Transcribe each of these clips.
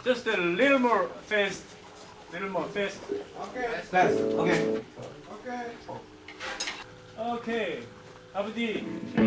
Just a little more fast. Little more fast. Okay. Fast. Okay. Okay. Okay. 아버지.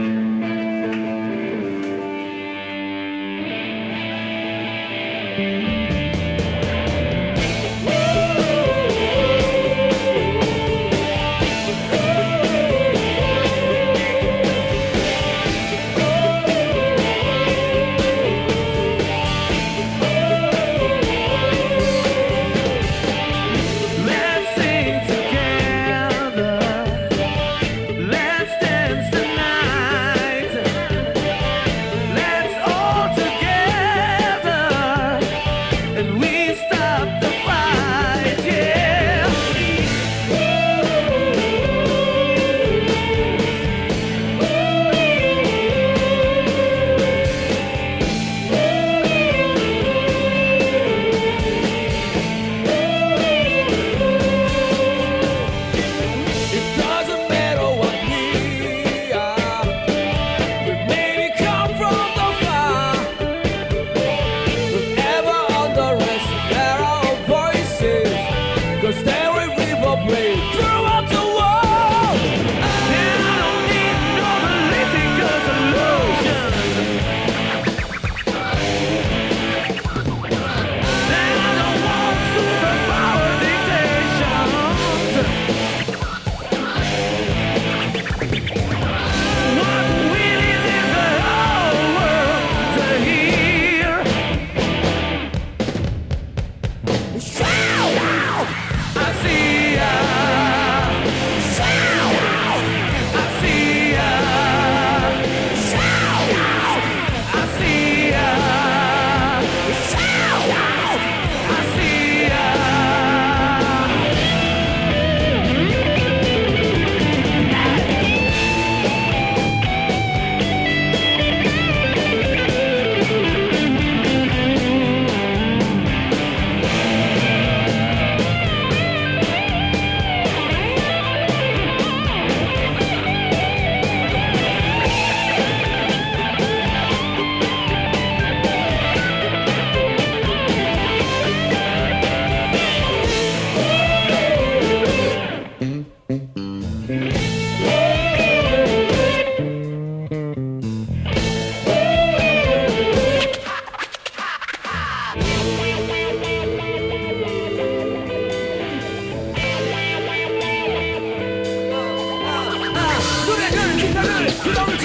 춤을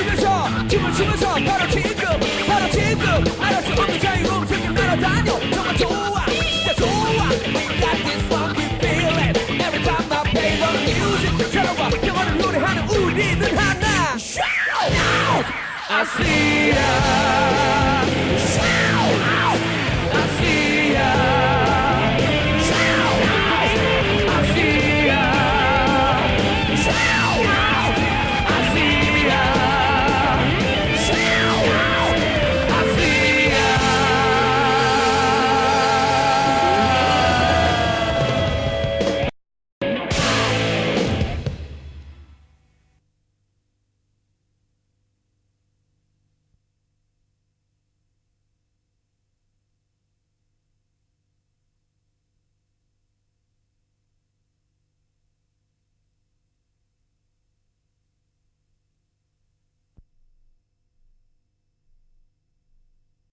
추면서 바로 지금 알아 수 없는 자유로운 세계 날아다녀 정말 좋아 진짜 좋아 We got this funky feeling Every time I play the music 들어와 영원히 노래하는 우리는 하나 Shout out I see ya